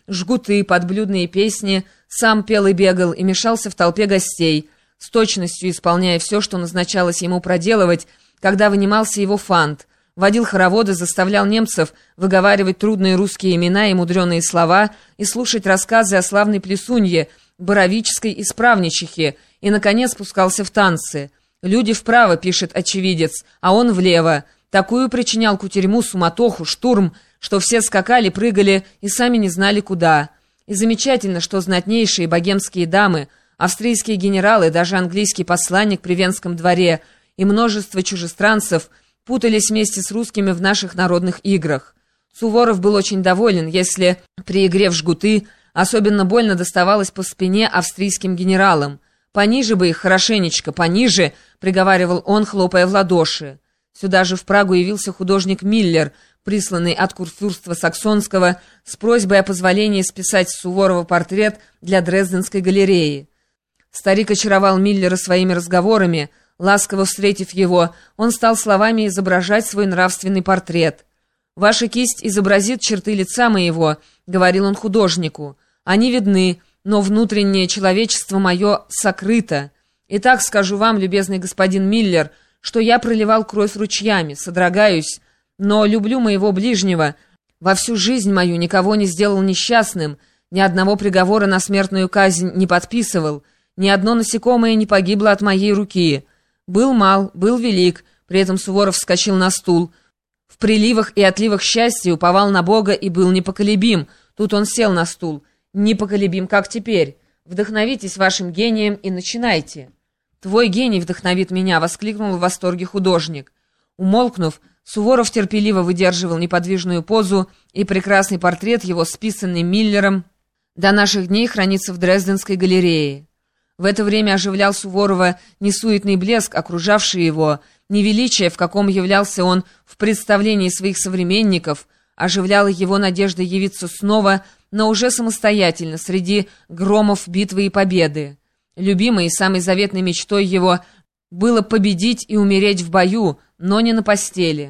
жгуты, подблюдные песни, сам пел и бегал, и мешался в толпе гостей, с точностью исполняя все, что назначалось ему проделывать, когда вынимался его фант, водил хороводы, заставлял немцев выговаривать трудные русские имена и мудреные слова и слушать рассказы о славной плесунье, боровической исправничихе, и, наконец, спускался в танцы. «Люди вправо», — пишет очевидец, а он влево. Такую причинял кутерьму, суматоху, штурм, что все скакали, прыгали и сами не знали куда. И замечательно, что знатнейшие богемские дамы, австрийские генералы, даже английский посланник при Венском дворе и множество чужестранцев путались вместе с русскими в наших народных играх. Суворов был очень доволен, если при игре в жгуты особенно больно доставалось по спине австрийским генералам. «Пониже бы их, хорошенечко, пониже», — приговаривал он, хлопая в ладоши. Сюда же в Прагу явился художник Миллер, присланный от курфюрства Саксонского с просьбой о позволении списать с Суворова портрет для Дрезденской галереи. Старик очаровал Миллера своими разговорами. Ласково встретив его, он стал словами изображать свой нравственный портрет. «Ваша кисть изобразит черты лица моего», — говорил он художнику. «Они видны, но внутреннее человечество мое сокрыто. Итак, скажу вам, любезный господин Миллер, что я проливал кровь ручьями, содрогаюсь, но люблю моего ближнего. Во всю жизнь мою никого не сделал несчастным, ни одного приговора на смертную казнь не подписывал, ни одно насекомое не погибло от моей руки. Был мал, был велик», при этом Суворов вскочил на стул. «В приливах и отливах счастья уповал на Бога и был непоколебим». Тут он сел на стул. «Непоколебим, как теперь. Вдохновитесь вашим гением и начинайте». «Твой гений вдохновит меня», — воскликнул в восторге художник. Умолкнув, Суворов терпеливо выдерживал неподвижную позу, и прекрасный портрет его, списанный Миллером, до наших дней хранится в Дрезденской галерее. В это время оживлял Суворова не суетный блеск, окружавший его, не величие, в каком являлся он в представлении своих современников, оживляла его надежда явиться снова, но уже самостоятельно, среди громов битвы и победы. Любимой и самой заветной мечтой его было победить и умереть в бою, но не на постели.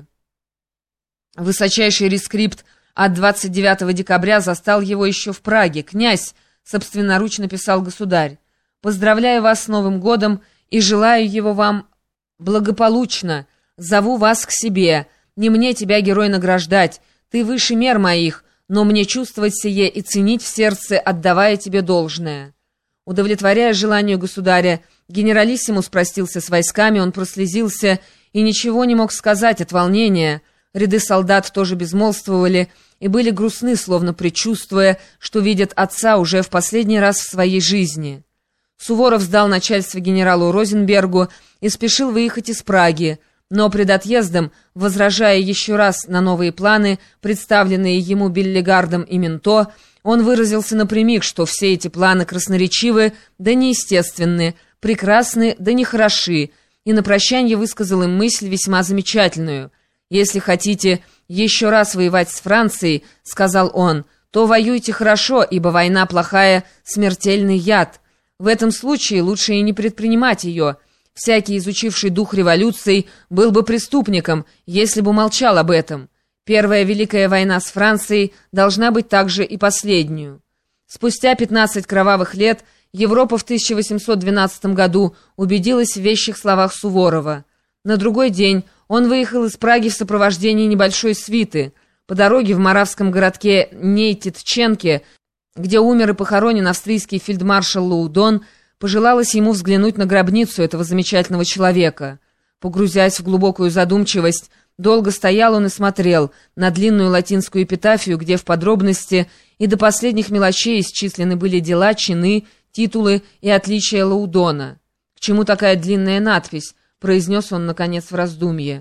Высочайший рескрипт от 29 декабря застал его еще в Праге. «Князь», — собственноручно писал государь, — «поздравляю вас с Новым годом и желаю его вам благополучно. Зову вас к себе. Не мне тебя, герой, награждать. Ты выше мер моих, но мне чувствовать сие и ценить в сердце, отдавая тебе должное». Удовлетворяя желанию государя, генералиссимус простился с войсками, он прослезился и ничего не мог сказать от волнения. Ряды солдат тоже безмолвствовали и были грустны, словно предчувствуя, что видят отца уже в последний раз в своей жизни. Суворов сдал начальство генералу Розенбергу и спешил выехать из Праги, но пред отъездом, возражая еще раз на новые планы, представленные ему Беллигардом и Минто, он выразился напрямик, что все эти планы красноречивы да неестественны, прекрасны да нехороши, и на прощанье высказал им мысль весьма замечательную. «Если хотите еще раз воевать с Францией, — сказал он, — то воюйте хорошо, ибо война плохая, смертельный яд. В этом случае лучше и не предпринимать ее. Всякий, изучивший дух революций, был бы преступником, если бы молчал об этом. Первая Великая война с Францией должна быть также и последнюю». Спустя 15 кровавых лет Европа в 1812 году убедилась в вещих словах Суворова. На другой день он выехал из Праги в сопровождении небольшой свиты. По дороге в моравском городке Нейтитченке, где умер и похоронен австрийский фельдмаршал Лоудон, пожелалось ему взглянуть на гробницу этого замечательного человека. Погрузясь в глубокую задумчивость, долго стоял он и смотрел на длинную латинскую эпитафию, где в подробности и до последних мелочей исчислены были дела, чины, титулы и отличия Лоудона. «К чему такая длинная надпись?» — произнес он, наконец, в раздумье.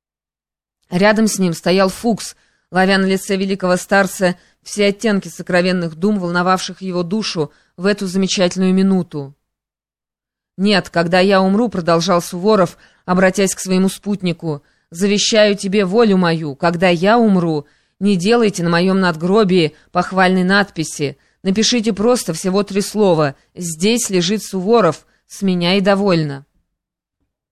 Рядом с ним стоял Фукс, ловя на лице великого старца все оттенки сокровенных дум, волновавших его душу в эту замечательную минуту. «Нет, когда я умру, — продолжал Суворов, обратясь к своему спутнику, — завещаю тебе волю мою. Когда я умру, не делайте на моем надгробии похвальной надписи. Напишите просто всего 3 слова: «Здесь лежит Суворов, с меня и довольно».